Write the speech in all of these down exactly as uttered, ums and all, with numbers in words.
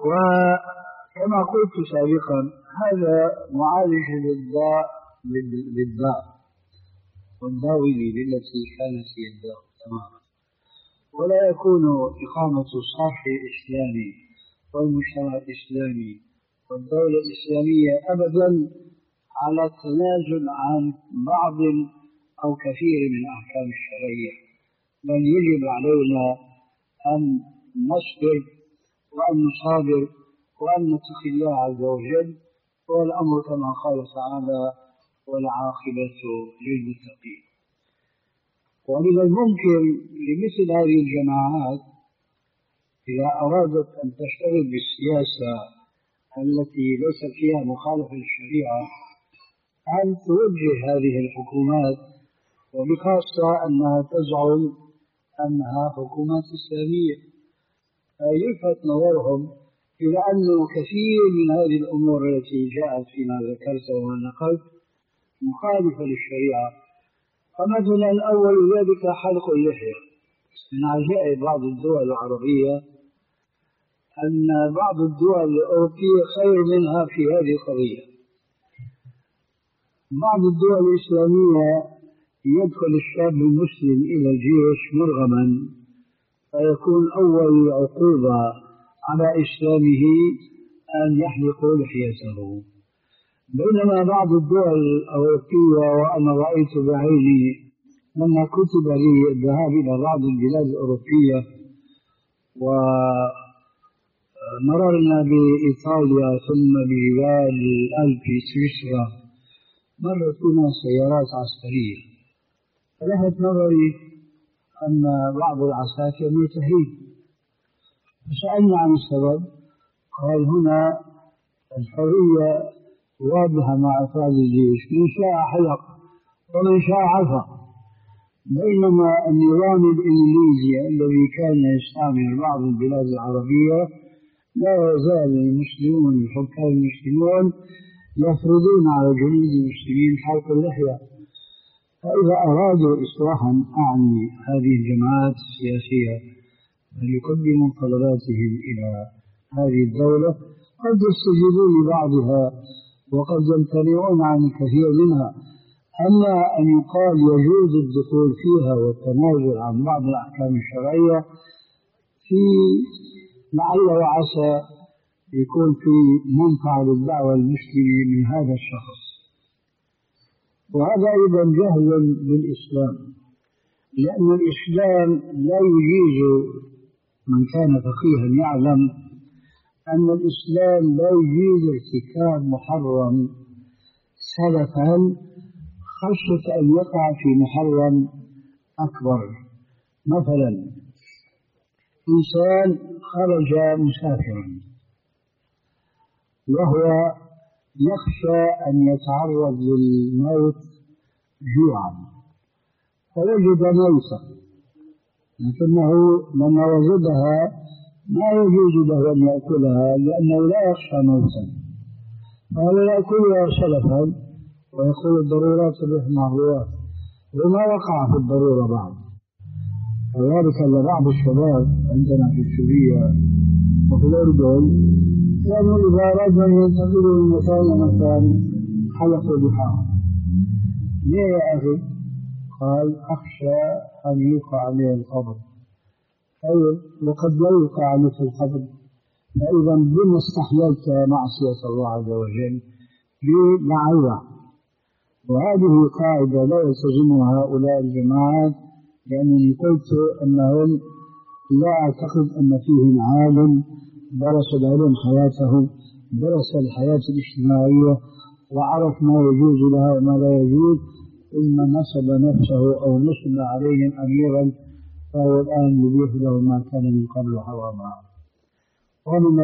وكما قلت سابقا هذا معالج للداء للداء والداء بالتي كانت هي الداء تماما، ولا يكون إقامة الصرح الإسلامي والمجتمع الإسلامي والدولة الإسلامية أبدا على تنازل عن بعض أو كثير من الأحكام الشرعية، بل يجب علينا أن نصبر وأن نصابر وأن نتقي الله عز وجل، والأمر كما قال تعالى والعاقبة للمتقين. ومن الممكن لمثل هذه الجماعات إذا أرادت أن تشتغل بالسياسة التي ليس فيها مخالفة للشريعة أن توجه هذه الحكومات، وبخاصة أنها تزعم أنها حكومات إسلامية، فيلفت نظرهم إلى أن كثير من هذه الأمور التي جاءت فيما ذكرت وما نقلت مخالفة للشريعة. فمثلا أول ذلك حلق اللحية. من عجائب بعض الدول العربية أن بعض الدول الأوروبية خير منها في هذه القضية. بعض الدول الإسلامية يدخل الشاب المسلم إلى الجيش مرغما فيكون أول عقوبة على إسلامه أن يحلق لحيته، بينما بعض الدول الأوروبية وأنا رأيت بعيني لما كتب لي الذهاب إلى بعض البلاد الأوروبية ومررنا بإيطاليا ثم بجبال الألب في سويسرا، مرت بنا سيارات عسكرية، فلفت نظري أن بعض العساكر ملتحين، فسألنا عن السبب، قال هنا الحرية واضحة مع أفراد الجيش، من شاء حلق ومن شاء عفا، بينما النظام الإنجليزي الذي كان يستعمل بعض البلاد العربية لا يزال المسلمون الحكام المسلمون يفرضون على جنود المسلمين حلق اللحية. فإذا أرادوا إصلاحا أعني هذه الجماعات السياسية فليقدموا طلباتهم إلى هذه الدولة، قد يستجيبون لبعضها وقد يمتنعون عن الكثير منها، أما أن يقال يجوز الدخول فيها والتنازل عن بعض الأحكام الشرعية في لعل وعسى يكون في منفعة للدعوة المسلمة من هذا الشخص. وهذا أيضا جهل بالإسلام، لأن الإسلام لا يجيز، من كان فقيها يعلم أن الإسلام لا يجيز ارتكاب محرم سلفا خشية أن يقع في محرم أكبر. مثلا إنسان خرج مسافرا وهو يخشى أن يتعرض للموت جوعا فوجد موتا، لكنه لما وجدها ما يجوز له أن يأكلها لأنه لا يخشى موتا، فهو يأكلها سلفا ويقول الضرورات تبيح المحظورات، وما وقع في الضرورة بعد. وذلك أن بعض الشباب عندنا في سوريا وفي الأردن كانوا إذا أرادوا أن ينتقلوا من مكان إلى مكان حلقوا لحاهم. ليه يا أخي؟ قال أخشى أن يلقى عليه القبر. طيب وقد لا يلقى عليك القبر، فإذا بما استحللت معصية الله عز وجل بمعية. وهذه قاعدة لا يلتزمها هؤلاء الجماعات، لأنني قلت أنهم لا أعتقد أن فيهم عالم درس العلم حياته، درس الحياة الاجتماعية وعرف ما يجوز لها وما لا يجوز، ثم نصب نفسه أو نصب عليهم أميرا فهو الآن يبيح له ما كان من قبل حراما. ومن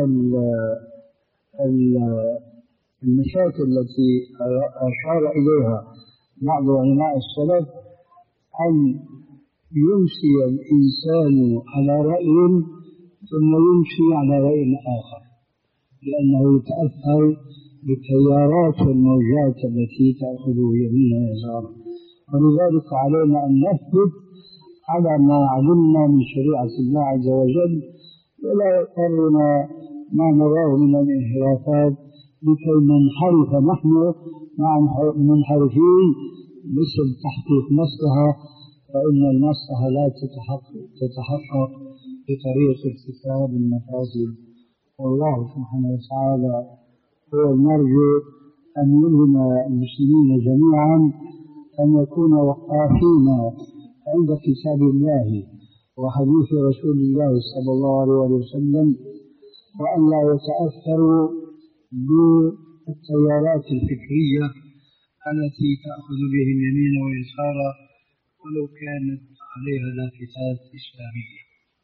المشاكل التي أشار إليها بعض علماء السلف أن يمشي الإنسان على رأي ثم يمشي على رأي آخر، لأنه يتأثر بالتيارات والموجات التي تأخذ يمينها ويسارها. ولذلك علينا أن نثبت على ما علمنا من شريعة الله عز وجل، ولا يضطرنا ما نراه من الانحرافات لكي ننحرف نحن مع المنحرفين مثل تحقيق مصلحة، فإن المصلحة لا تتحقق, تتحقق بطريق ارتكاب المفاسد. والله سبحانه وتعالى هو المرجو أن يلهم المسلمين جميعا أن يكونوا وقافين عند كتاب الله وحديث رسول الله صلى الله عليه وسلم، وأن لا يتأثروا بالتيارات الفكرية التي تأخذ بهم يمينا ويسارا ولو كانت عليها لافتات إسلامية.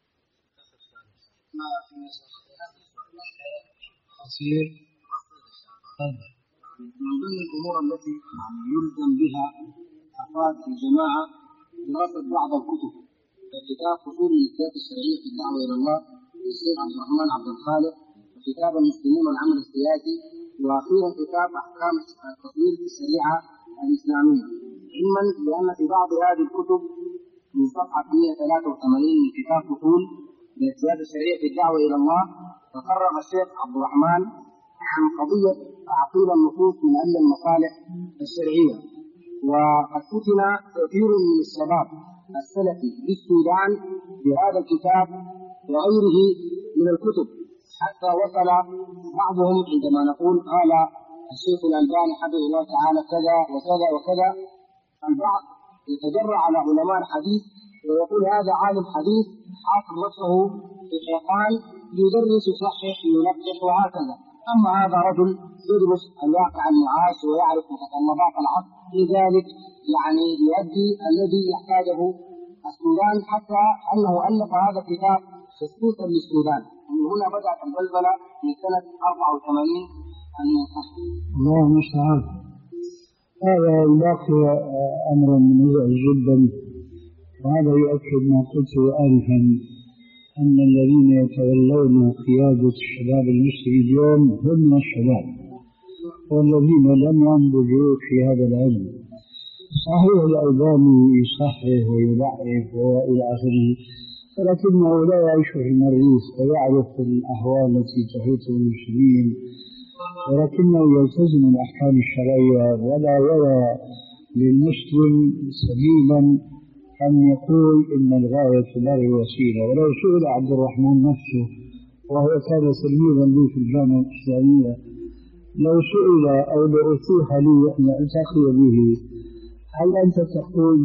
قصير من ضمن الأمور التي يلزم بها أفراد الجماعة دراسة بعض الكتب ككتاب فصول الإثبات الشرعية في الدعوة إلى الله للشيخ عبد الرحمن عبد الخالق، وكتاب المسلمون والعمل السياسي، وأخيرا كتاب أحكام التطوير في الشريعة الإسلامية، علما بأن في بعض هذه الكتب من صفحة مئة وثلاثة وثمانين من كتاب فصول الإثبات الشرعية في الدعوة إلى الله تطرق الشيخ عبد الرحمن عن قضية تعطيل النصوص من أجل المصالح الشرعية. وقد فتن كثير من الشباب السلفي في السودان بهذا الكتاب وغيره من الكتب، حتى وصل بعضهم عندما نقول قال الشيخ الألباني حفظه الله تعالى كذا وكذا وكذا، البعض يتجرع على علماء الحديث ويقول هذا عالم حديث حاصر نفسه في حيطان يدرس يصحح ينقح وهكذا، أما هذا رجل يدرس الواقع المعاش ويعرف متطلبات العصر، لذلك يعني يؤدي الذي يحتاجه السودان، حتى أنه ألف هذا الكتاب خصوصا للسودان، ومن هنا بدأت البلبلة من سنة أربعة وثمانين المنصف. الله المستعان. هذا الباقي أمر مزعج جدا، وهذا يؤكد ما قلت آنفا أن الذين يتولون قيادة الشباب المصري اليوم هم الشباب والذين لم ينضجوا في هذا العلم. صحيح الألباني يصحح ويضعف وإلى آخره، ولكنه لا يعيش في المريخ ويعرف الأهوال التي تحيط بالمسلمين، ولكنه يلتزم الأحكام الشرعية ولا يرى للمسلم سبيلا أن يقول إن الغاية لا الوسيلة. ولو سئل عبد الرحمن نفسه وهو كان تلميذا لي في الجامعة الإسلامية، لو سئل أو لأتيح لي أن ألتقي به هل أنت تقول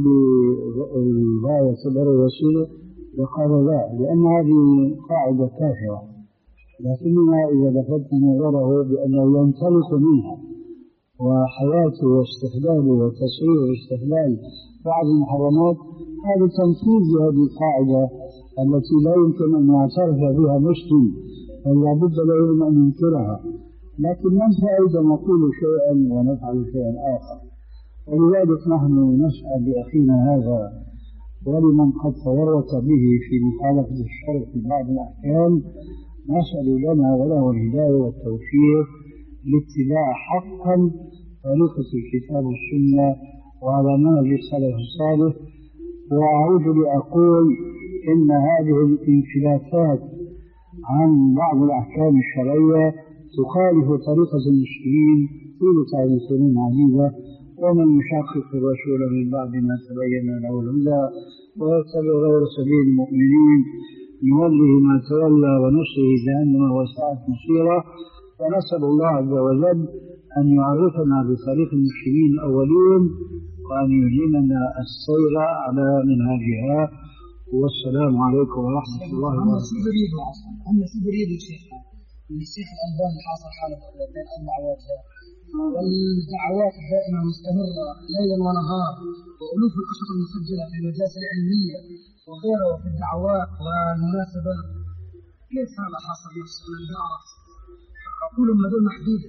بالغاية لا الوسيلة؟ وقال لا، لأن هذه قاعدة كافرة، لكننا إذا لفتنا نظره بأنه ينطلق منها وحياته واستحلاله وتصوير واستحلال بعض المحرمات، هذا تنفيذ هذه القاعدة التي لا يمكن أن يعترف بها مسلم، فلا بد له أن ينكرها، لكن ننسى أيضا نقول شيئا ونفعل شيئا آخر. ولذلك نحن نسأل لأخينا هذا ولمن قد تورط به في مخالفة الشرع في بعض الأحيان، نسأل لنا وله الهداية والتوفيق لاتباع حقا طريقة الكتاب والسنة وعلى منهج السلف الصالح. وأعود لأقول إن هذه الانفلاتات عن بعض الأحكام الشرعية تخالف طريقة المسلمين طول سنين عديدة، ومن يشاقق الرسول من بعد ما تبين له الهدى ويتبع غير سبيل المؤمنين نوله ما تولى ونصره جهنم وساءت مصيره. ونسأل الله عز وجل أن يعرفنا بطريق المسلمين الأولين وأن يلهمنا السير على منهجها. والسلام عليكم ورحمة الله وبركاته. أما شو بريد الشيخ من الشيخ الألباني حاصل حالة بين أربع وجهات، والدعوات دائما مستمرة ليلا ونهار، وألوف الأشرطة المسجلة في المجالس العلمية وغيره في الدعوات والمناسبات، كيف هذا حصل نفسه؟ أنا لا أعرف، أقول مدى محدودة.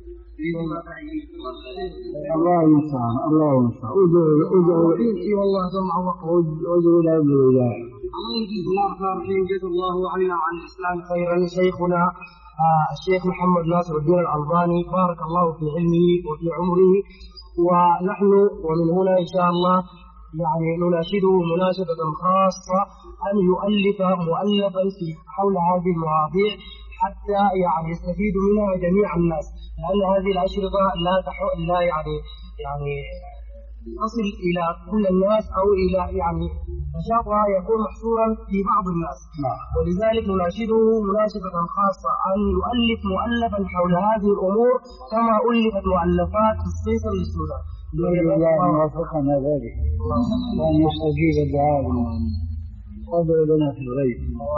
الله المستعان الله المستعان. ادعو اي والله جمع وقت ادعو الى ابن الله. بسم الله الرحمن الرحيم. جزا الله عنا وعن الاسلام خيرا شيخنا آه الشيخ محمد ناصر الدين الألباني، بارك الله في علمه وفي عمره. ونحن ومن هنا ان شاء الله يعني نناشده مناشدة خاصة أن يؤلف مؤلفا في حول هذه المواضيع، حتى يعني يستفيد منها جميع الناس، لأن هذه الأشرطة لا تحو لا يعني يعني تصل إلى كل الناس أو إلى يعني نشاطها يكون محصورا في بعض الناس. ولذلك نناشده مناشدة خاصة أن يؤلف مؤلفا حول هذه الأمور كما ألفت مؤلفات في الصيصل للسودان. الله موفقنا ذلك وأن يستجيب الدعاء فضل لنا في الغيب.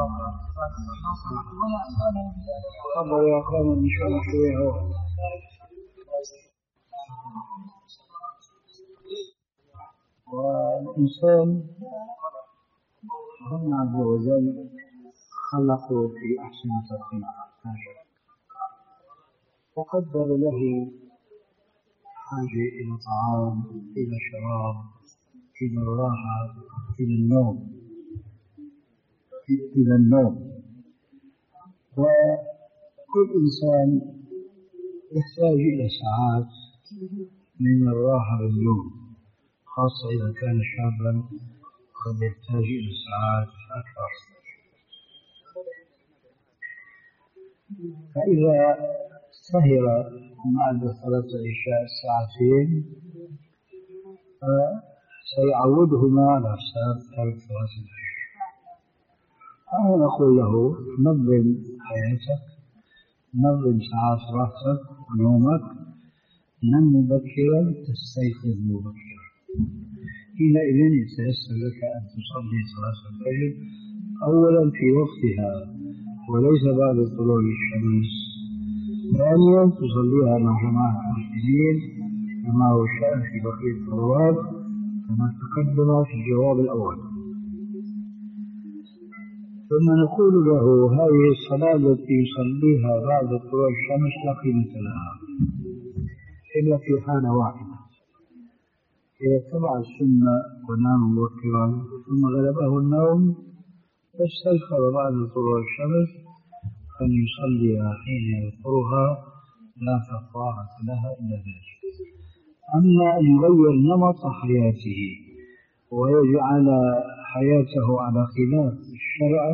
تفضل يا أخوان إن شاء الله شوية هو. والإنسان ربنا عز وجل خلقه في أحسن تقدير وقدر له حاجة إلى طعام، إلى شراب، إلى الراحة، إلى النوم إلى النوم وكل إنسان يحتاج إلى ساعات من الراحة والنوم، خاصة إذا كان شابا قد يحتاج إلى ساعات أكثر. فإذا سهر بعد صلاة العشاء ساعتين سيعودهما على حساب ترك صلاة العشاء. أنا نقول له نظم حياتك، نظم ساعات راحتك ونومك، نم مبكرا تستيقظ مبكرا، حينئذ يتيسر لك أن تصلي صلاة الفجر أولا في وقتها وليس بعد طلوع الشمس، ثانيا تصليها مع جماعة المسلمين كما هو الشأن في بقية الصلوات كما تقدم في الجواب الأول. ثم نقول له هذه الصلاة التي يصليها بعد طلوع الشمس لا قيمة لها إلا في حالة واحدة، إذا اتبع السنة ونام مبكرا ثم غلبه النوم فاستيقظ بعد طلوع الشمس أن يصليها حين يذكرها لا كفارة لها إلا ذلك. أما أن يغير نمط حياته ويجعل حياته على خلاف الشرع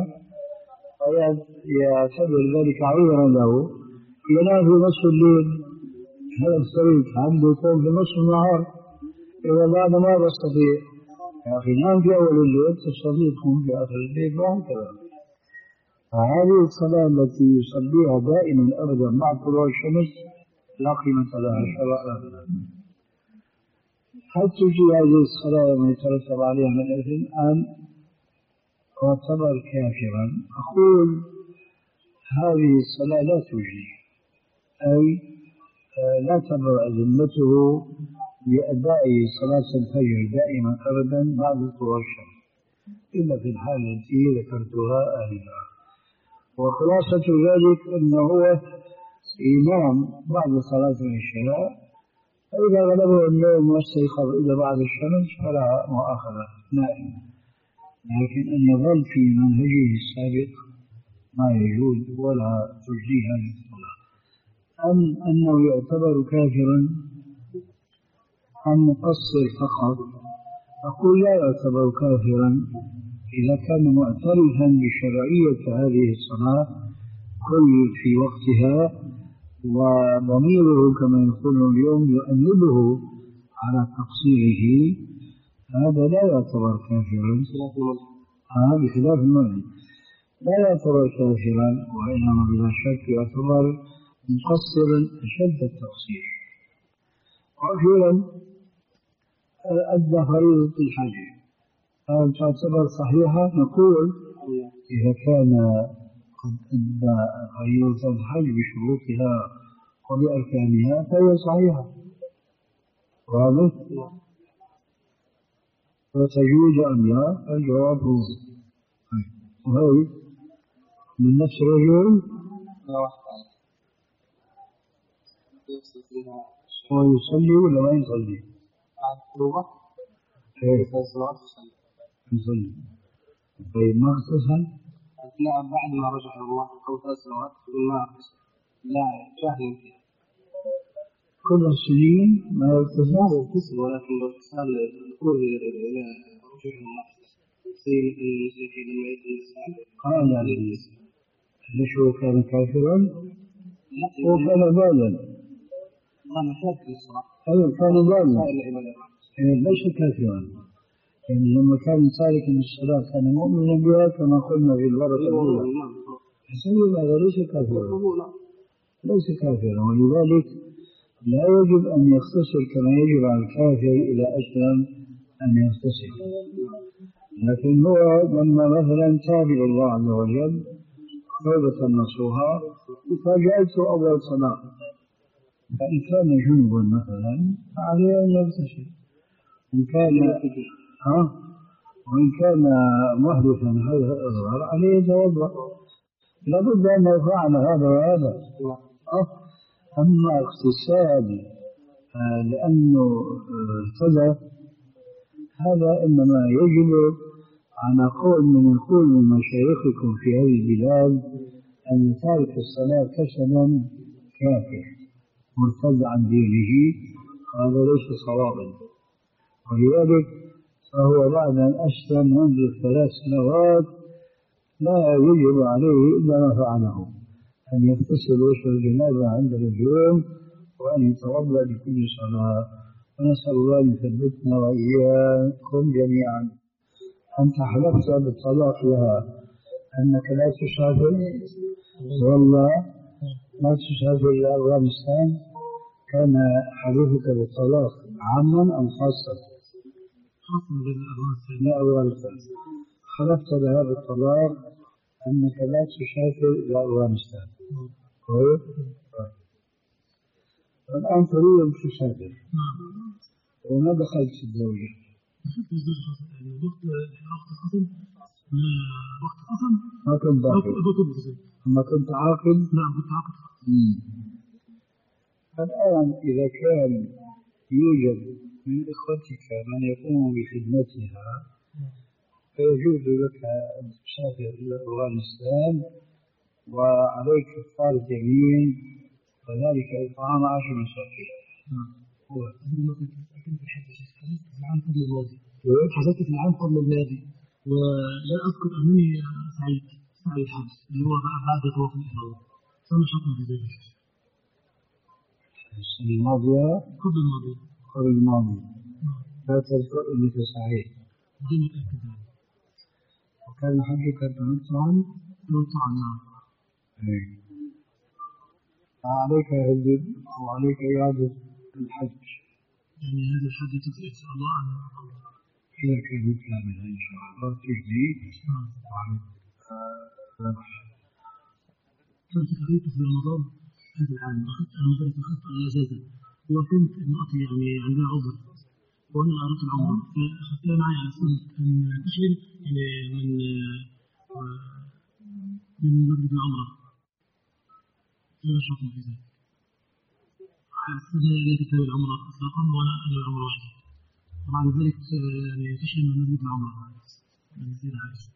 فيعتبر ذلك عذرا له، ينام في نصف الليل، هذا الصريح عنده يكون في نصف النهار، إذا بعد ما بستطيع يا أخي نام في أول الليل تستطيع تكون في آخر الليل وهكذا. فهذه الصلاة التي يصليها دائما أبدا مع طلوع الشمس لا قيمة لها شرعا. هل تجي هذه الصلاة وما يترتب عليها من إثم أم تعتبر كافرا؟ أقول هذه الصلاة لا تجي، أي لا تبرأ ذمته بأداء صلاة الفجر دائما أبدا بعد طلوع الشمس إلا في الحالة التي ذكرتها آنفا. وخلاصة ذلك أنه هو ينام بعد صلاة العشاء، فإذا غلبه النوم واستيقظ إلى بعد الشمس فلا مؤاخذة نائم، لكن أن يظل في منهجه السابق ما يجوز ولا تجزيه هذه الصلاة. أم أنه يعتبر كافرا أم مقصر فقط؟ أقول لا يعتبر كافرا إذا كان معترفا بشرعية هذه الصلاة كل في وقتها وضميره كما يقول اليوم يؤنبه على تقصيره، هذا لا يعتبر كافرا هذا بخلاف المعنى، لا يعتبر كافرا وإنما بلا شك يعتبر مقصرا أشد التقصير. وأخيرا أدى فريضة الحج هل تعتبر صحيحة؟ نقول إذا كان قد أدى فريضة الحج بشروطها وبأركانها فهي صحيحة واضح؟ وتجوز أم لا؟ الجواب هو وهي من نفس الرجل هو يصلي ولا ما يصلي؟ يصلي. طيب ما اغتسل؟ لا بعد ما رجع الله أو ثلاث سنوات ما لا جاهل كل السنين ما يغتسل يغتسل ولكن الاغتسال يكون إلى رجوع الله زي المسلمين لما يجلس قال ليش هو كان كافرا؟ هو كان ضالا. كان شاك في الصلاة. أيوة كان ضالا. ليس كافرا. يعني لما كان سالك من الصلاة كان مؤمنا بها كما قلنا في الورقة الأولى. يسمى هذا ليس كافرا. ليس كافرا، ولذلك لا يجب أن يغتسل كما يجب على الكافر إلى أسلم أن يغتسل. لكن هو لما مثلا تاب إلى الله عز وجل توبة نصوحا فجاءته أول صلاة، فإن كان جنبا مثلا فعليه أن يغتسل، إن كان ها وإن كان محدثا هذا الأصغر عليه يتوضأ. لابد أن يفعل هذا وهذا. أما اغتسال لأنه ارتدى هذا إنما يجب على قول من يقول من مشايخكم في هذه البلاد أن تارك الصلاة كسلا كافر مرتد عن دينه، هذا ليس صوابا. ولذلك فهو بعد أن أسلم منذ ثلاث سنوات لا يجب عليه إلا ما فعله، أن يغتسل ويصلي الجنازة عند الهجوم وأن يتوضأ لكل صلاة. ونسأل الله أن يثبتنا وإياكم جميعا. أنت حلفت بالطلاق لها أنك لا تسافر، والله لا تسافر إلى أفغانستان. كان حلفك بالطلاق عاما أم خاصة؟ لا أفغانستان. حلفت لها بالطلاق أنك لا تسافر إلى أفغانستان. كويس؟ الآن تريد أن تسافر وما دخلت الزوجة. ما كنت عاقل. ما كنت عاقل؟ نعم كنت عاقل. الآن إذا كان يوجد من إخوتك من يقوم بخدمتها فيجوز لك أن تسافر إلى أفغانستان وعليك كفارة يمين وذلك إطعام عشر مساكين. هو كنت حدثت العام قبل الماضي. حدثت العام قبل الماضي ولا أذكر أنني سعيد سعيد الحج اللي هو بعد طواف الإفاضة. سنة شطنا في ذلك. السنة الماضية قبل الماضي. قبل الماضي. لا تذكر أنك سعيد. جميل الكتاب. وكان حجك تمتعا؟ تمتعا نعم. إيه. عليك هدد وعليك إعادة الحج. يعني هذا الحج تجزي إن شاء الله عنه. إذا كانت كاملة إن شاء الله تجزي. وعليك كنت قريت في رمضان هذا العام أخذت أنا مدرسة أخذت الإجازة وكنت امرأتي يعني عندها عذر وأنا أردت العمرة فأخذتها معي على أساس أن تشغل يعني من من مسجد العمرة. أنا شاطر في ذلك. على أساس أنها لا تتابع العمرة إطلاقا وأنا أنا العمرة وحدي. وبعد ذلك يعني تشغل من مسجد العمرة من سيدة عائشة.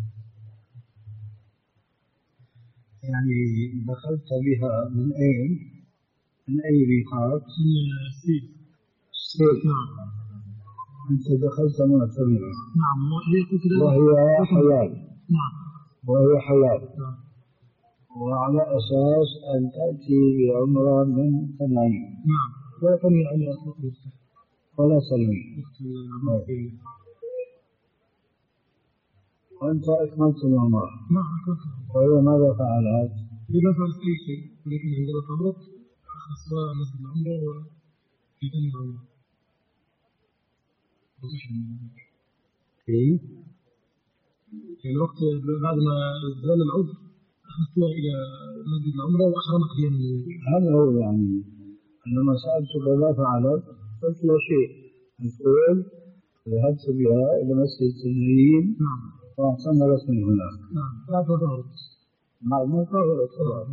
يعني دخلت بها من أين؟ من أي ميقات؟ من السيف. السيف. نعم. أنت دخلت معتمرة. نعم وهي وهي حلال. نعم. وهي حلال. نعم. وعلى أساس أن تأتي بعمرة من تنعيم. نعم. لا تنوي على أطلاق ولا سلمي. وأنت أكملت العمرة. نعم أكملت. وهي ماذا فعلت؟ لما فعلت أي شيء ولكن عندما تمرت أخذتها مسجد العمرة وفي تاني العمرة. كيف؟ في الوقت بعد ما زال العذر أخذتها إلى مسجد العمرة وأحرمت بها من هذا هو يعني عندما سألتك ماذا فعلت قلت لا شيء. تقول ذهبت بها إلى مسجد التنعيم. نعم. واعتمرت من هناك. نعم. بعد ما ظهرت. بعد ما ظهرت.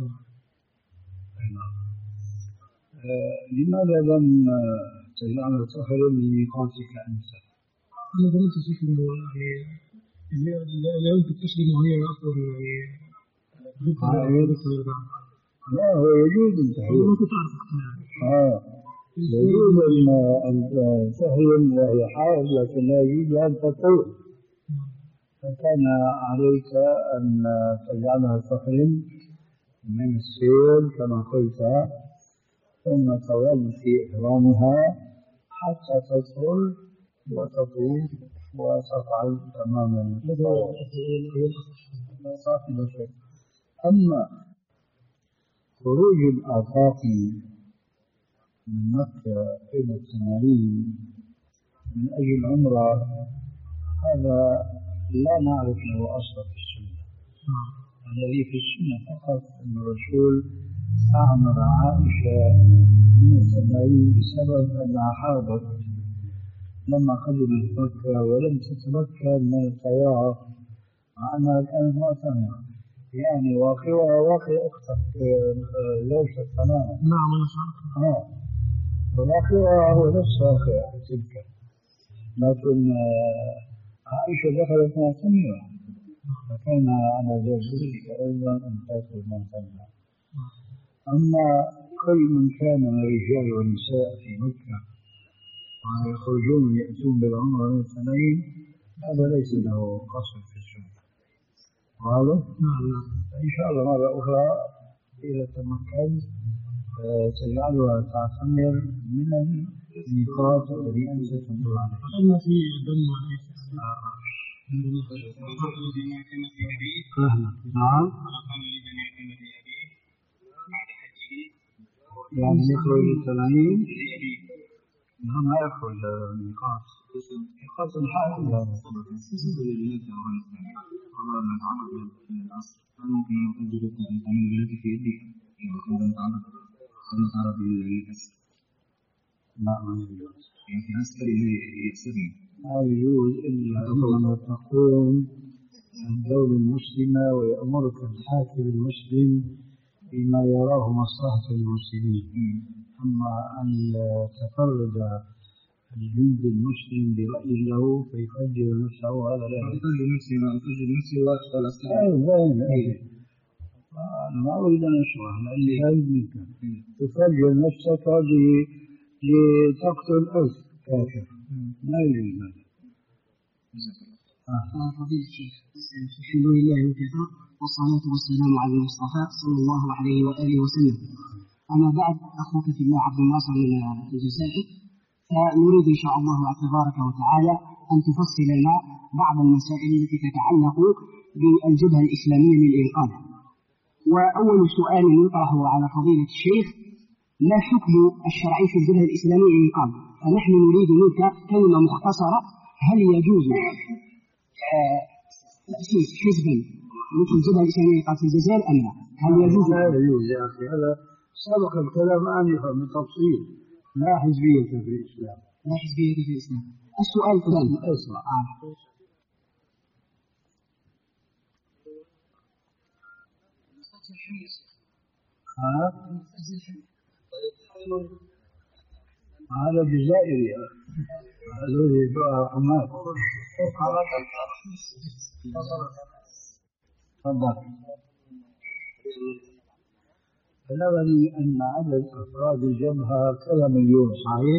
نعم. لماذا لم تجعل تحرم من ميقاتك أنت؟ أنا ظننت شيخ إنه يعني لا يمكن تسلم وهي أصلا يعني لا هو يجوز التحريم. ما كنت أعرف يعني. آه يجوز أن تحرم وهي حائض لكن لا يجوز أن تطوع. فكان عليك أن تجعلها تحرم من السيل كما قلت، ثم تظل في إحرامها حتى تدخل وتطوف وتفعل تماما. أما خروج الآفاق من مكة إلى التنعيم من أجل عمرة هذا لا نعرف له أصلا في السنة. الذي في السنة فقط أن الرسول أعمر عائشة من التنعيم بسبب أنها حاضت لما قدمت مكة ولم تتمكن من الطواف مع أنها كانت معتمرة، يعني واقعها واقع أختك ليش تماما. نعم أنا آه واقعها هو نفس واقع تلك، لكن عائشة دخلت معتمرة فكان على زوجته أيضا أن تدخل معتمرة. أما كل من كان من الرجال والنساء في مكة ويخرجون يأتون بالعمرة من التنعيم هذا ليس له أصل في السنة. واضح؟ نعم. إن شاء الله مرة أخرى إذا تمكنت تجعلها تعتمر من الميقات الذي أنت تمر عليه. أما في دم نعم. يعني يخرج التنعيم نعم لا يخرج الميقات ميقات الحائل لا ممكن أن أقول لك أن تعمل بلاتي في يدي وأخذ نتعرض أخذ نتعرض للأسر. لا ما يجوز، يعني في عسكري يأسرني لا يجوز إلا عندما تقوم الدولة المسلمة ويأمرك الحاكم المسلم بما يراه مصلحة المسلمين. أما أن يتفرد الجند المسلم برأي له فيفجر نفسه هذا لا يفجر نفسي ما أفجر نفسي وأدخل أسكري. ما أريد أن أشرح لأني خايف منك. تفجر نفسك هذه لتقتل ألف كافر ما يجوز هذا. فضيلة الشيخ الحمد لله وكفى والصلاة والسلام على المصطفى صلى الله عليه وآله وسلم. أما بعد أخوك في الله عبد الناصر من الجزائر، فنريد إن شاء الله تبارك وتعالى أن تفصل لنا بعض المسائل التي تتعلق بالجبهة الإسلامية للإنقاذ. وأول سؤال يطرح على فضيلة الشيخ: ما الحكم الشرعي في الجبهة الإسلامية للإنقاذ؟ فنحن نريد منك كلمة مختصرة، هل يجوز تأسيس حزبا مثل الجبهة الإسلامية للإنقاذ في الجزائر أم لا؟ هل يجوز؟ لا يجوز يا أخي، هذا سبق الكلام آنفا بالتفصيل. لا حزبية في الإسلام. لا حزبية في الإسلام. السؤال الثاني: اسمع ها هذا جزائري هذول يدعوا حماد. تفضل. بلغني أن عدد أفراد الجبهة كذا مليون، صحيح؟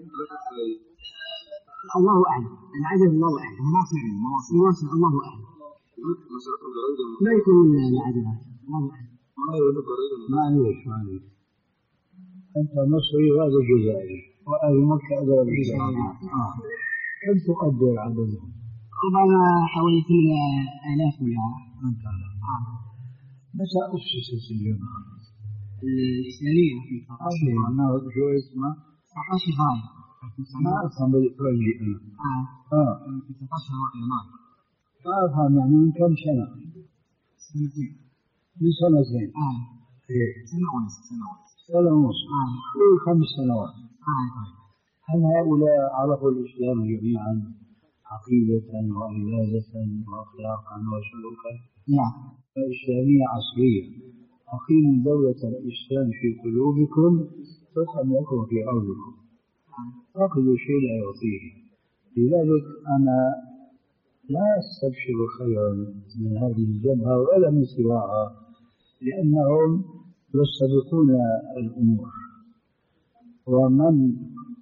الله أعلم، العدد الله أعلم، مواصل الله أعلم، لا يكون العدد الله أعلم. معليش معليش أنت مصري وهذا جزائري وأهل مكة هذا جزائري. آه كم تقدر عددهم؟ ربما حوالي ثمانية آلاف ولا أنت آه متى أسست الجبهة الإسلامية؟ في أصلي أنا شو اسمه؟ تسعة عشر غاية. ما أفهم بالإفرنجي أنا. آه آه في تسعة عشر غاية. نعم ما أفهم يعني من كم سنة؟ سنتين. من سنتين. آه إيه سنة ونص. سنة ونص. سنة ونص. آه قول خمس سنوات. آه هل هؤلاء عرفوا الإسلام جميعا عقيدة وعبادة وأخلاقا وسلوكا؟ نعم. إسلامية عصرية. أقيموا دولة الإسلام في قلوبكم ثم يكن في أرضكم. فقدوا شيء لا يعطيه. لذلك أنا لا أستبشر خيرا من هذه الجبهة ولا من سواها، لأنهم يستبقون الأمور، ومن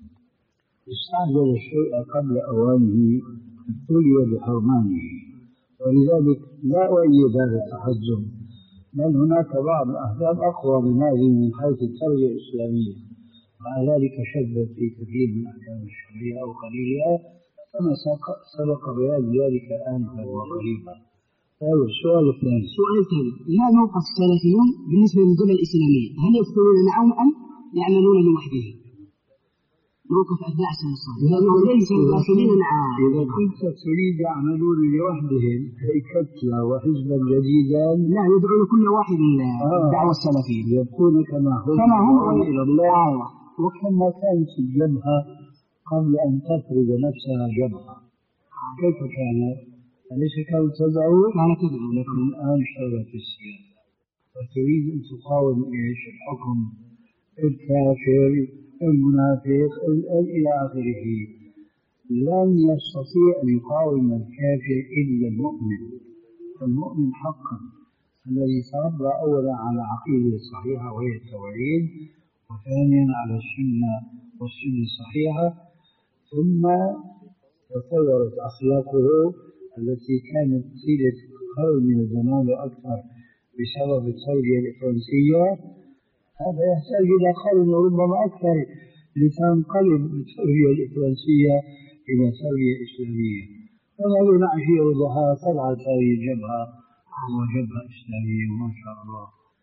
استعجل الشيء قبل أوانه ابتلي بحرمانه. ولذلك لا أؤيد هذا التحزب، بل هناك بعض الأحزاب أقوى من هذه من حيث التربية الإسلامية، مع ذلك شذت في كثير من أحكام الشريعة أو قليلها، كما سبق بيان ذلك آنفا وقريبا. هذا السؤال الثاني. السؤال الثاني: ما موقف السلفيون بالنسبة للدول الإسلامية؟ هل يدخلون معهم أم يعملون لوحدهم؟ موقف أتباع السلف الصالح لأنهم ليسوا داخلين معهم. إذا كنت تريد يعملون لوحدهم كي كتلة وحزبا جديدا، لا، يدعون كل واحد الدعوة السلفية، يبقون كما هم كما هم إلى الله. وكما كانت الجبهة قبل أن تفرض نفسها جبهة، كيف كان؟ أليس كانت تدعو؟ كانت تدعو، لكن الآن شرت السياسة وتريد أن تقاوم إيش؟ الحكم، الكافر، المنافق، إلى آخره. لن يستطيع أن يقاوم الكافر إلا المؤمن. المؤمن حقا الذي تربى أولا على عقيدة صحيحة وهي التوحيد، وثانيا على السنة والسنة الصحيحة، ثم تطورت أخلاقه التي كانت طيلة قرن من الزمان وأكثر بسبب التربية الفرنسية. هذا يحتاج إلى قرن وربما أكثر لتنقلب التربية الفرنسية إلى تربية إسلامية. فهذه نعشية وضحاها طلعت هذه الجبهة وجبهة إسلامية ما شاء الله.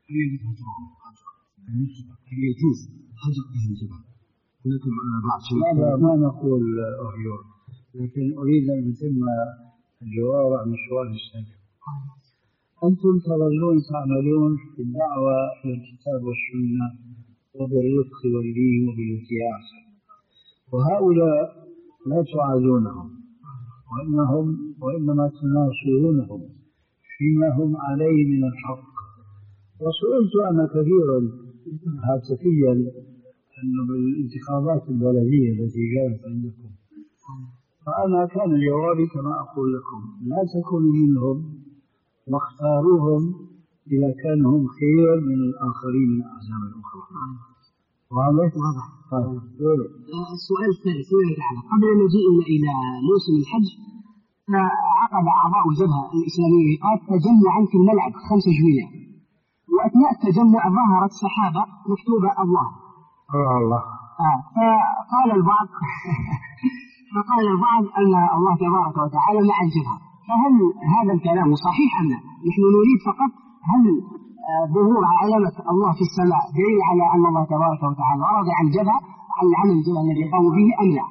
يجوز هجر أهل الجبهة؟ هناك بعض لا ما نقول أهجر، لكن أريد أن أتم الجواب عن السؤال السابق. أنتم تظلون تعملون في الدعوة إلى الكتاب والسنة وبالرفق واللين وبالامتياز، وهؤلاء لا تعادونهم وإنهم وإنما تناصرونهم فيما هم عليه من الحق. وسئلت أنا كثيرا هاتفيا أنه بالانتخابات البلدية التي جاءت عندكم، فأنا كان جوابي كما أقول لكم: لا تكونوا منهم واختاروهم إذا كانوا هم خير من الآخرين من الأحزاب الأخرى. واضح؟ واضح. السؤال الثالث: قبل مجيئنا إلى موسم الحج عقد أعضاء الجبهة الإسلامية لقاءات تجمعا في الملعب خمسة جويلية، وأثناء التجمع ظهرت سحابة مكتوبة الله الله آه. فقال البعض فقال البعض أن الله تبارك وتعالى مع الجبهة. فهل هذا الكلام صحيح أم لا؟ نحن نريد فقط هل ظهور علامة الله في السماء دليل على أن الله تبارك وتعالى أراد عن الجبهة عن العمل الجبهة الذي قاموا به أم لا؟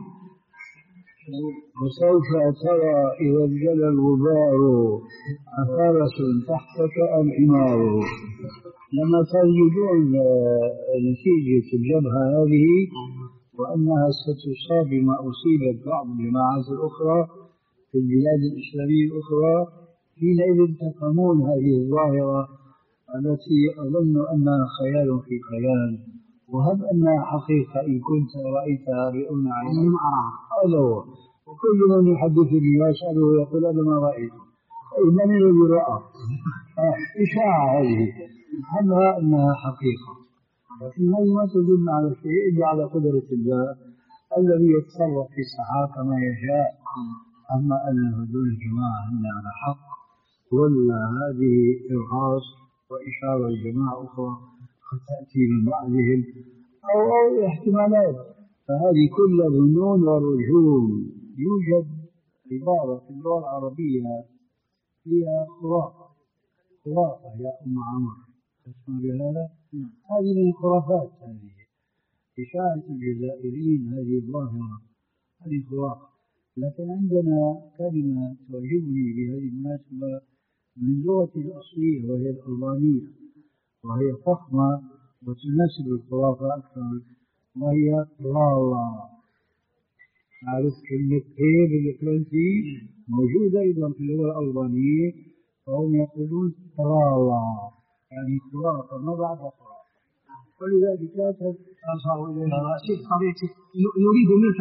وسوف ترى إذا انجلى الغبار أفرس تحتك أم حمار. لما تجدون نتيجة الجبهة هذه وأنها ستصاب بما أصيبت بعض الجماعات الأخرى في البلاد الإسلامية الأخرى، حينئذ تفهمون هذه الظاهرة التي أظن أنها خيال في خيال، وهب أنها حقيقة إن كنت رأيتها بأذن عينك. هذا هو. وكل من يحدثني ويسأله يقول أنا ما رأيت، إنني الذي رأى. إشاعة هذه، همها أنها حقيقة، لكن هذه ما تدل على شيء إلا على قدرة الله الذي يتصرف في السحاب كما يشاء. أما أن هذول الجماعة هم على حق ولا هذه إرهاص وإشارة لجماعة أخرى قد تأتي من بعدهم أو, أو احتمالات، فهذه كلها ظنون ورجوم. يوجد عبارة في اللغة العربية فيها خرافة. خرافة يا أم عمر، تسمع بهذا؟ هذه من الخرافات، هذه إشاعة الجزائريين، هذه الظاهرة، هذه خرافة. لكن عندنا كلمة تعجبني بهذه المناسبة من لغة الأصلية وهي الألبانية، وهي فخمة وتناسب الخرافة أكثر، وهي رالا. عارف كلمة هي بالفرنسي موجودة أيضا في اللغة الألبانية، فهم يقولون رالا يعني خرافة ما بعد خرافة. ولذلك لا تصار إليها شيخ قضية نريد منك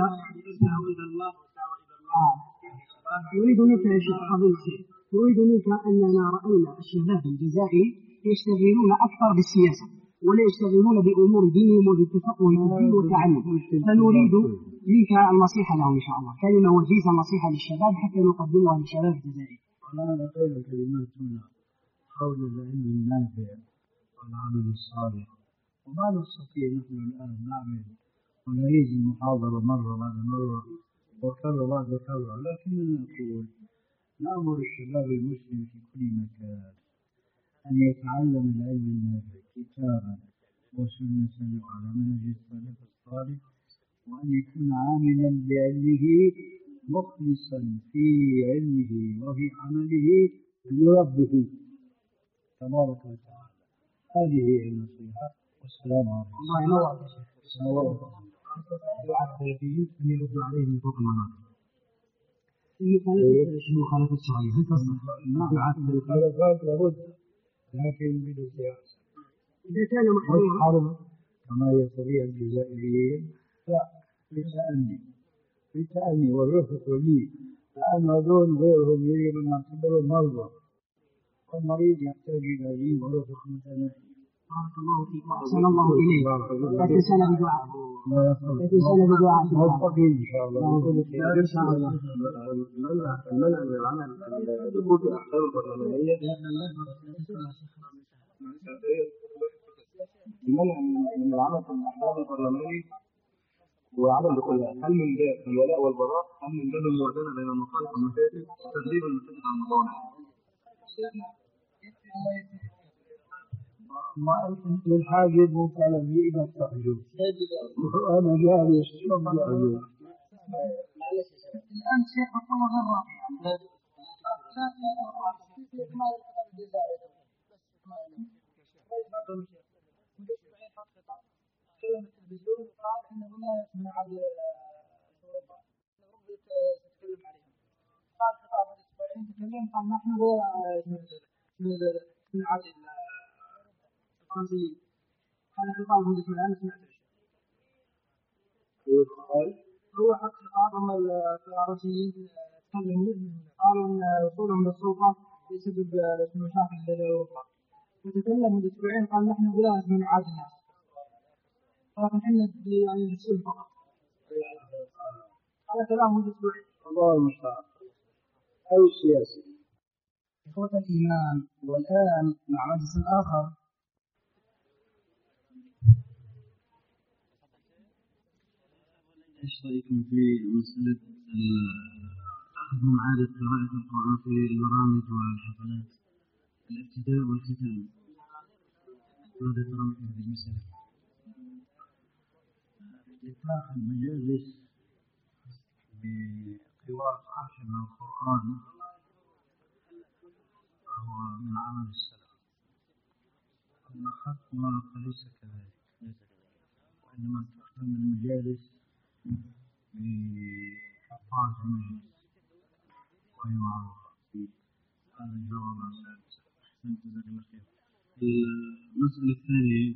نريد منك يا شيخ قضية نريد منك أننا رأينا الشباب الجزائري يشتغلون أكثر بالسياسة ولا يشتغلون بأمور دينهم وبالتفقه في الدين والتعلم، فنريد منك النصيحة لهم إن شاء الله، كلمة وجيزة نصيحة للشباب حتى نقدمها للشباب الجزائري. أنا قيل الكلمات هنا حول العلم النافع والعمل الصالح، وما نستطيع نحن الآن نعمل ونعيد المحاضرة مرة بعد مرة وكرة بعد كرة، لكننا نقول نأمر الشباب المسلم في كل مكان أن يتعلم العلم النافع كتابا وسنة وعلى منهج السلف الصالح، وأن يكون عاملا بعلمه مخلصا في علمه وفي عمله لربه تبارك وتعالى. هذه هي النصيحة، والسلام عليكم. الله ينور يا شيخ. دعاء السلفيين أن يرد عليه من فوق المناطق. في مخالفة الشرعية، هل تصح؟ نعم، المخالفات لابد، لكن بدون سياسة. إذا كان محرما كما يستطيع الجزائريين بالتأني بالتأني والرفق واللين، لأن هذول غيرهم يجب أن نعتبرهم مرضى، والمريض يحتاج إلى لين ورفق متناهي. بارك الله فيك وأحسن الله إليك. لا تنسانا بدعاء. لا تنسانا بدعاء. موفقين إن شاء الله. إن شاء الله. المنع من العمل الدخول في الأحكام البرلمانية، المنع من العمل في الأحكام البرلماني وعدم دخولها، هل من باب الولاء والبراء أم من باب الموازنة بين المصالح والمفاسد وتدريب المفاسد على المصالح؟ ما الحاجب طلبي إلى التحجب وأنا جالس شب العجوب. الآن شيخ الصور غير رافع. التلفزيون وقال انه لا يسمع عن اوروبا، ان اوروبا تتكلم عليهم. قال خطاب الاسبوعين تكلم قال نحن من عادل الفرنسيين. هذا خطاب هو اسمه انا سمعته. هو حق خطاب هم الفرنسيين تكلموا قالوا ان وصولهم للسلطه يسبب مشاكل لاوروبا. وتكلم من اسبوعين قال نحن ولاة من عادل الناس. لكن احنا يعني نسأل فقط. هذا كلام الأسبوع. الله المستعان. أو السياسي. إخوة الإيمان، والآن مع مجلس آخر. إيش رأيكم في مسألة أخذ عادة قراءة القرآن في البرامج والحفلات، الابتداء والختام؟ ماذا ترون في هذه المسألة؟ إطلاق المجالس بقراءة عشر من القرآن هو من عمل السلف، أما خطها فليس كذلك، وإنما تختم المجالس بحفاظ المجلس وهي معروفة. هذا الجواب عن سؤال. المسألة الثانية،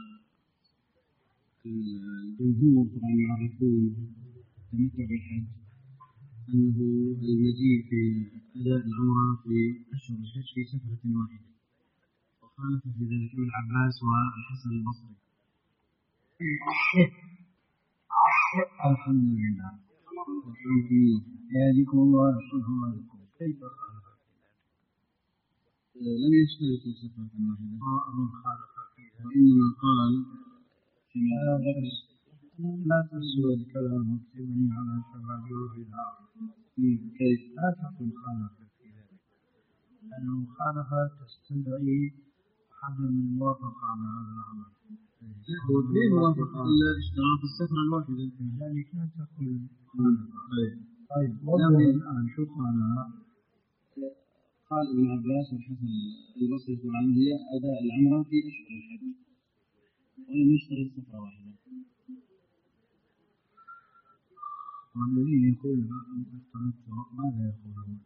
الجمهور طبعا يعرفون تمتع بالحج أنه المجيء في أداء العمرة في أشهر الحج في سفرة واحدة، وخالف في ذلك ابن عباس والحسن البصري. الحمد لله يهديكم الله ويصلح بالكم. كيف خالف؟ لم يشترطوا سفرة واحدة، من خالف فيها وإنما قال لا تسوى الكلام واكتبني على شباب روحها. كيف؟ لا تكن خالف في ذلك، لأنه مخالفة تستدعي عدم الموافقة على هذا العمل. هو الدين موافقة إلا اشتراط السفرة الواحدة، لذلك لا تقل خالفة. طيب لكن الآن شو قالها؟ قال ابن عباس والحسن البصري طبعا هي أداء العمرة في أشهر الحج ولم يشترط سفرة واحدة. والذين يقول اشترطت ماذا يقولون؟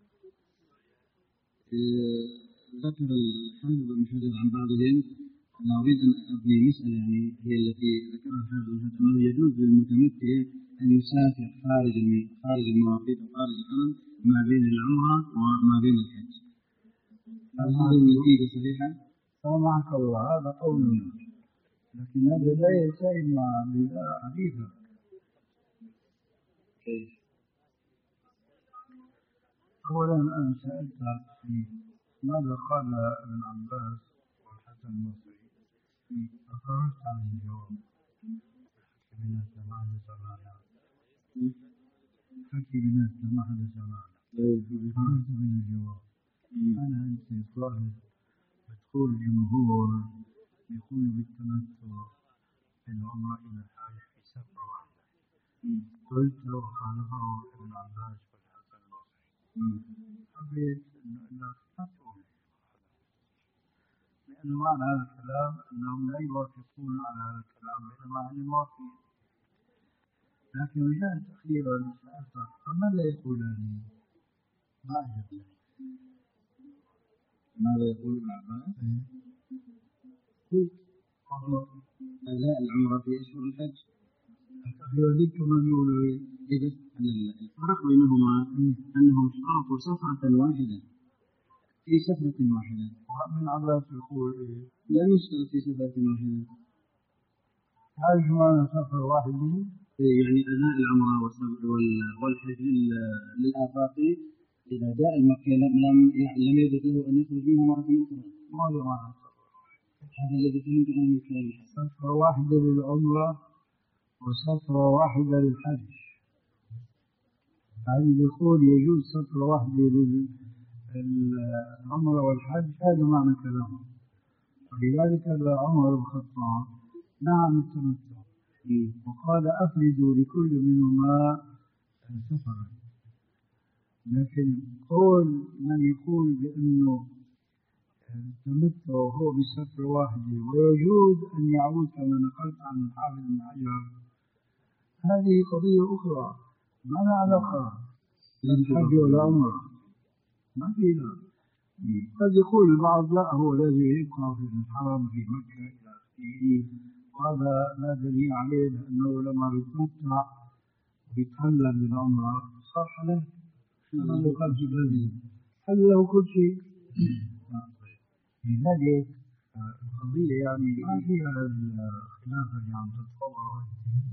ذكر الحافظ بن حجر عن بعضهم، أنا أريد أن أبني مسألة يعني هي التي ذكرها الحافظ بن حجر، أنه يجوز للمتمتع أن يسافر خارج خارج المواقيت وخارج الحرم ما بين العمرة وما بين الحج. هل هذه النتيجة صحيحة؟ سامحك الله، هذا قولنا، لكن هذا لا يلتئم مع حديثا. كيف؟ أولا أنا سألتك ماذا قال ابن عباس والحسن البصري؟ أخرجت عن الجواب. حكي بناس ما حدث معنا. حكي بناس ما حدث معنا. خرجت من الجواب. أنا أنت صاحب بتقول جمهور يقول بالتمتع في العمرة إلى الحج في سفرة واحدة. قلت وخالفه ابن عباس والحسن البصري. حبيت أنه إنك لا تقول، لأن معنى هذا الكلام أنهم لا يوافقون على هذا الكلام بينما هم موافقين. لكن رجعت أخيرا سألتك فماذا يقولان؟ ما أجبتني. ماذا يقول ابن عباس؟ قلت أداء العمرة في أشهر الحج. يريدك من يقولوا إذا الفرق بينهما أنهم اشترطوا سفرة واحدة في سفرة واحدة. وابن عباس يقول لم يشترط في سفرة واحدة. هل معنى سفر واحد؟ يعني أداء العمرة والحج للآفاق إذا جاء المكة لم لم يجد له أن يخرج منها مرة أخرى. ماذا معنى هذا الذي فهمت أنا من كلام الحج. سفرة واحدة للعمرة وسفرة واحدة للحج. هذا يقول يجوز سفرة واحدة للعمرة والحج، هذا معنى كلامه. ولذلك عمر بن الخطاب نهى عن التمتع وقال أفردوا لكل منهما سفرا. لكن قول من يقول بأنه التمتع هو بسفر واحدة ويجوز أن يعود كما نقلت عن الحافظ بن حجر، هذه قضية أخرى ما لها علاقة بالحج والعمرة، ما فيها. قد يقول البعض لا هو لازم يبقى في الحرم في مكة إلى آخره، وهذا لا دليل عليه لأنه لما بيتمتع ويتحلل بالعمرة صار حلال. أنا قال في بلده حل له كل شيء. لذلك القضية يعني ما فيها الخلاف اللي عم تتصوره.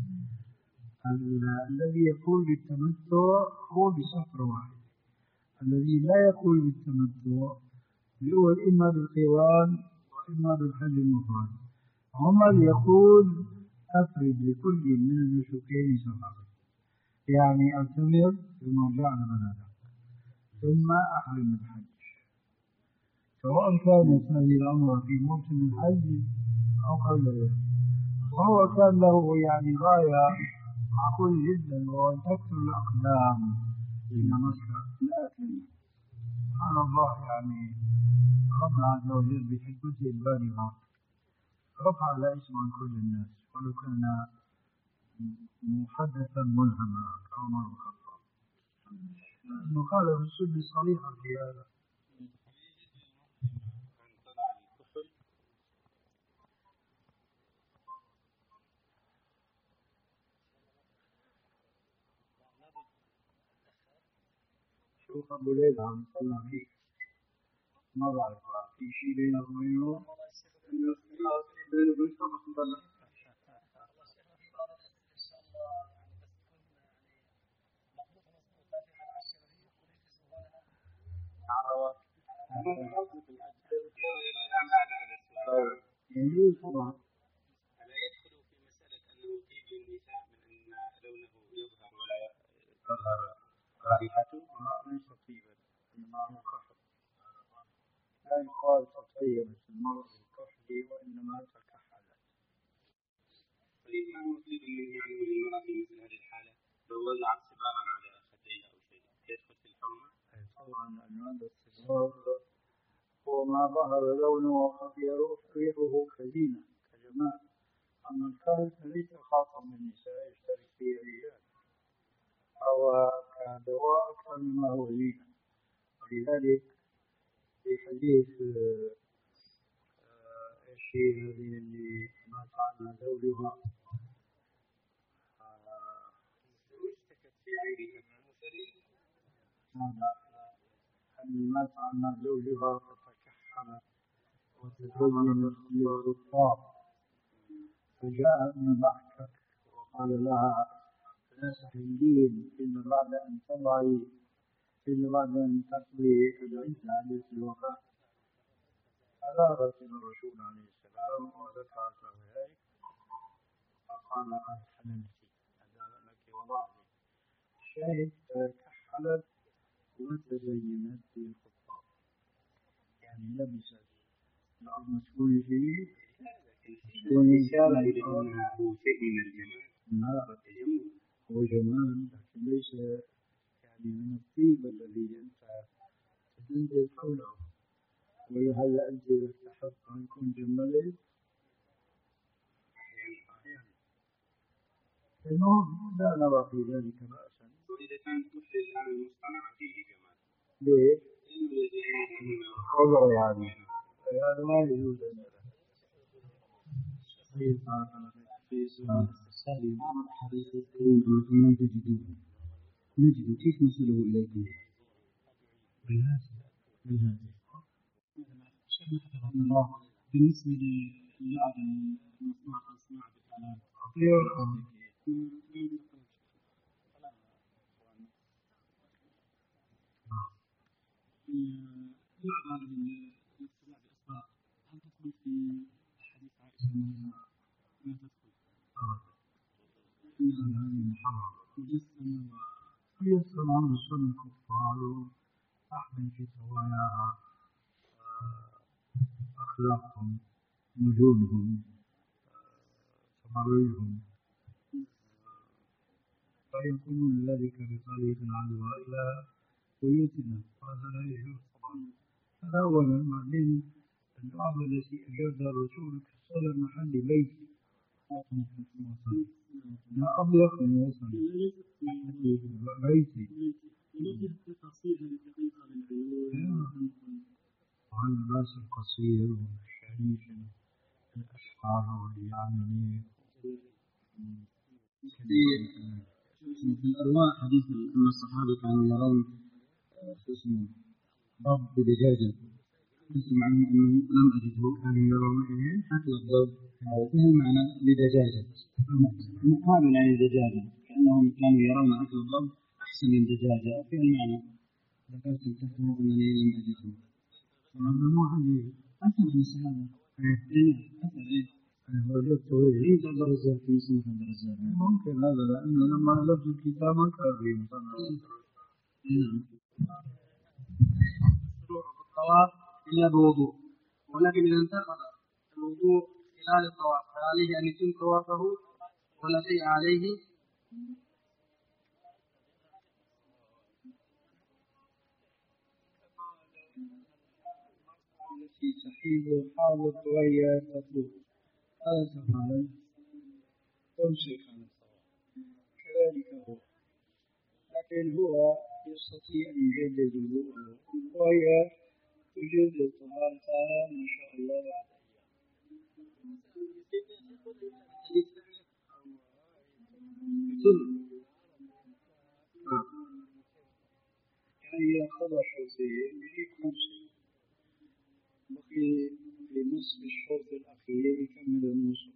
الذي يقول بالتمتع هو بسفر واحد، الذي لا يقول بالتمتع يقول إما بالقران وإما بالحج المفرد. عمر يقول أفرد لكل من النسكين سفرا، يعني أعتمر ثم أرجع لبلدك ثم أحرم الحج، سواء كانت هذه العمرة في موسم الحج أو قبل ذلك. وهو كان له يعني غاية معقول جدا وهو أن تكثر الأقدام إلى مكة، لكن سبحان الله يعني ربنا عز وجل بحكمته البالغة رفع الاسم عن كل الناس ولو كان محدثا ملهما كعمر بن الخطاب. انه قال بالسنة صريحا في هذا. شوف ابو ليلى عم يصلى فيك ما بعرف في شيء بينه وبينه انه اختلاف بينه وبين صدق. يجوز طبعا. ألا يدخل في مسألة أنه طيب للنساء من أن لونه يظهر ولا تظهر رائحته؟ ليس طيبا إنما هو كحل. لا يقال تطيبت المرأة بالكحل وإنما تكحلت. طيب ما هو طيب المنهي عنه للمرأة في مثل هذه الحالة؟ لو وضعت صباغا على خديها أو شيء يدخل في الحرمة؟ طبعا لأن هذا الصباغ هو ما ظهر لونه وخفي ريحه كزينة كجمال. أما الكحل فليس خاصا بالنساء يشترك فيه الرجال، أو كدواء أكثر مما هو زينة. ولذلك في حديث الشيء الذي مات عنها زوجها اشتكت في عينها هذا أن مات عنها زوجها فتكحلت وتزين بالغطاء، فجاء ابن ضحكك وقال لها لا تحزين إن بعد أن تضعي اللي بعد أن تقضي العدة عليه الوفاة أدارت إلى الرسول عليه السلام وذكرت له ذلك فقال قد حللت أدار لك وضعتي الشاهد كحلت وتزينت بالخطاب يعني لبست بعض مسؤول فيه إشارة إلى أنه شيء من الجمال والتجمل هو جمال لكن ليس يعني من الطيب الذي أنت تنزل حوله وهل أنت تحب أن يكون جمالي؟ المهم لا نرى في ذلك بأسا. وإذا كانت تحلل الآن المصطنع فيه جمال. ليه؟ خضر يعني هذا ما يجوز السالي بعض الأحاديث يذكرون أنكم لم تجدوه نجد كيف نصله إليكم؟ بالهاتف بالهاتف شيخنا حفظه الله بالنسبة للعب المصنوع صناعة الآلات اللعبة للاستماع بأصوات هل تدخل في حديث عائشة منها ما تدخل؟ إن هذه محرمة مجسمة ويسأل عن رسول الكفار أحمل في سواياها أخلاقهم وجودهم تبرجهم فيكونون ذلك بطريق العدوى إلى بيوتنا وهذا لا يجوز طبعا. هذا أولا. بعدين اللعبة التي أجازها الرسول كالصلاة محل بيت لا أضيق من وصل بيتي وعن الباس القصير والشريف الأشعار واليعمني في الأرواح حديث أن الصحابة كانوا يرون اسمه ضب بدجاجة اسمع عنه أنه لم أجده كانوا يرون أكل الضب أو به المعنى بدجاجة مقابل يعني دجاجة كأنهم كانوا يرون أكل الضب أحسن من دجاجة في المعنى ذكرت تحته أنني لم أجده وهذا مو حديث أثر عن الصحابة إيه أثر إيه وجدته عند عبد الرزاق في مصنف عبد الرزاق ممكن هذا لأنه لما ألفت الكتاب ما كان فيه مصنف نعم الطواف إلا بوضوء ولكن إذا انتقض الوضوء خلال الطواف فعليه أن يتم طوافه ولا شيء عليه التي تحيد حاضر وهي تطوف هذا تفعل تمسك عن الطواف كذلك هو لكن هو يستطيع أن يجدد وضوءه وهي تجدد طهارتها ما شاء الله بعد يعني هي خضر شوطين يجيب خمسة بقي في نصف الشوط الأخير يكمل النصف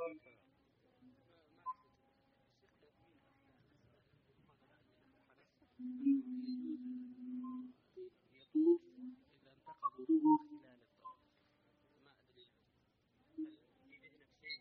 يطوف إذا انتقض وضوءه خلال الطواف ما أدري هل في ذهنك شيء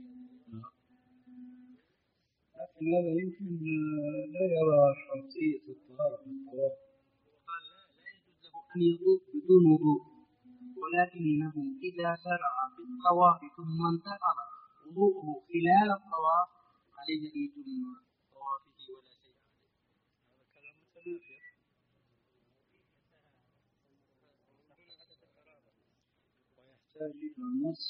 لكن هذا يمكن لا يرى شرطية الطهارة في الطواف قال لا لا يجوز له أن يطوف بدون وضوء ولكنه إذا شرع في الطواف ثم انتقض وضوءه خلال الطواف عليه أن يتم طوافه ولا شيء عليه. هذا كلام متنافر ويحتاج إلى النص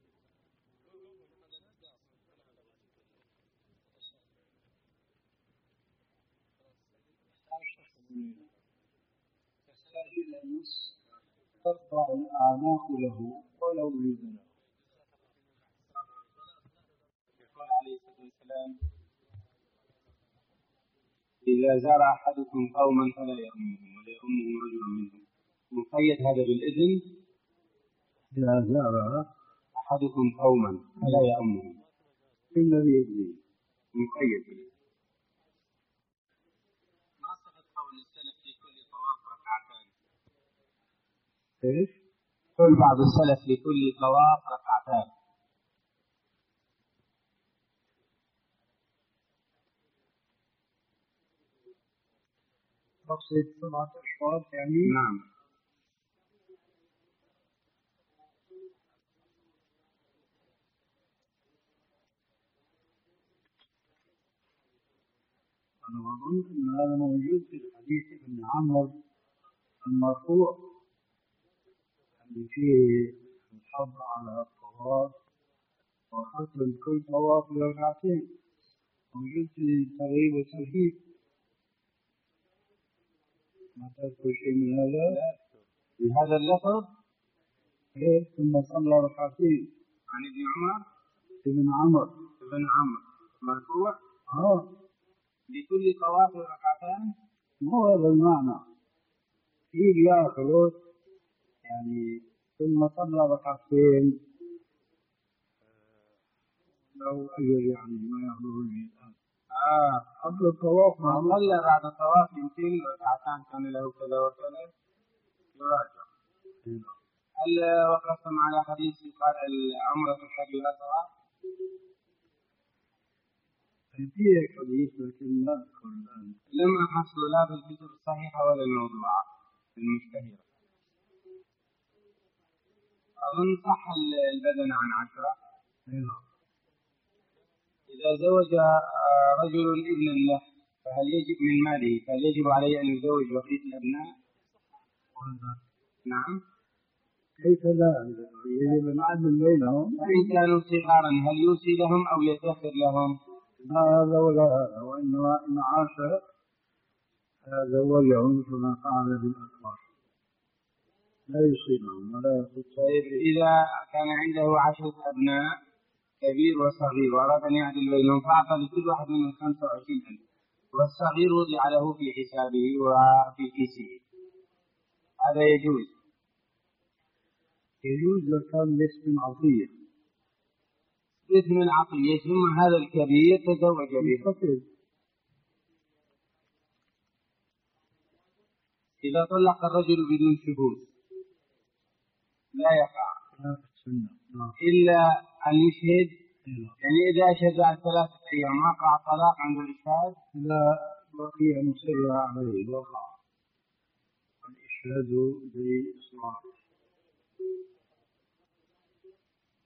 يحتاج إلى النص ترفع الأعناق له ولو بإذنه. يقول عليه الصلاة والسلام إذا زار أحدكم قوما فلا يؤمهم ولا يؤمهم رجل منهم مقيد هذا بالإذن. إذا زار أحدكم قوما فلا يؤمهم إلا بإذنه مقيد بالإذن. ما صفة قول السلف في كل إيش؟ قل بعض السلف لكل طواف ركعتان. تقصد سبعة أشواط يعني؟ نعم. أنا أظن أن هذا موجود في الحديث ابن عمرو المرفوع اللي فيه الحظ على الطواف وحصل كل طواف بركعتين، موجود في ترغيب والترهيب. ما تذكر شيء من هذا؟ بهذا اللفظ إيه ثم صلى ركعتين عن ابن عمر ابن عمرو ابن عمرو مرفوع آه لكل طواف ركعتان. مو هذا المعنى، في يأخذ يعني ثم صلى ركعتين لو أجل يعني ما يحضرني الآن. آه قبل الطواف ما معروف. صلى بعد الطواف يمكن ركعتان كان له كذا وكذا يراجع. هل وقفتم على حديث قال العمرة الحج الأصغر؟ في حديث لكن لا أذكر الآن. لم أحصل لا بالكتب الصحيحة ولا الموضوعة المشتهرة. أظن صح البدن عن عشرة. إذا زوج رجل ابنا له فهل يجب من ماله فهل يجب عليه أن يزوج بقية الأبناء؟ نعم. كيف لا؟ يجب العدل بينهم. فإن كانوا صغارا هل يوصي لهم أو يدخر لهم؟ لا هذا ولا هذا، وإنما إن عاش زوجهم كما فعل بالأطفال، لا يصيبهم ولا يصيب. طيب إذا كان عنده عشرة أبناء كبير وصغير وأراد أن يعدل بينهم فأعطى لكل واحد منهم خمسة وعشرين ألف والصغير وضع له في حسابه وفي كيسه، هذا يجوز؟ يجوز لو كان باسم عطية. اسم العطية ثم هذا الكبير تزوج به. إذا طلق الرجل بدون شهود لا يقع إلا أن يشهد، يعني إذا شهد عن ثلاثة أيام وقع طلاق عند الإشهاد لا بقي مصر عليه وقع الإشهاد بإصلاح.